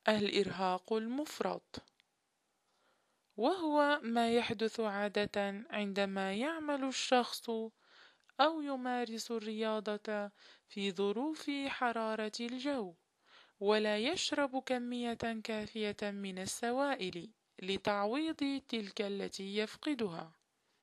الإرهاق المفرط، وهو ما يحدث عادة عندما يعمل الشخص أو يمارس الرياضة في ظروف حرارة الجو، ولا يشرب كمية كافية من السوائل لتعويض تلك التي يفقدها.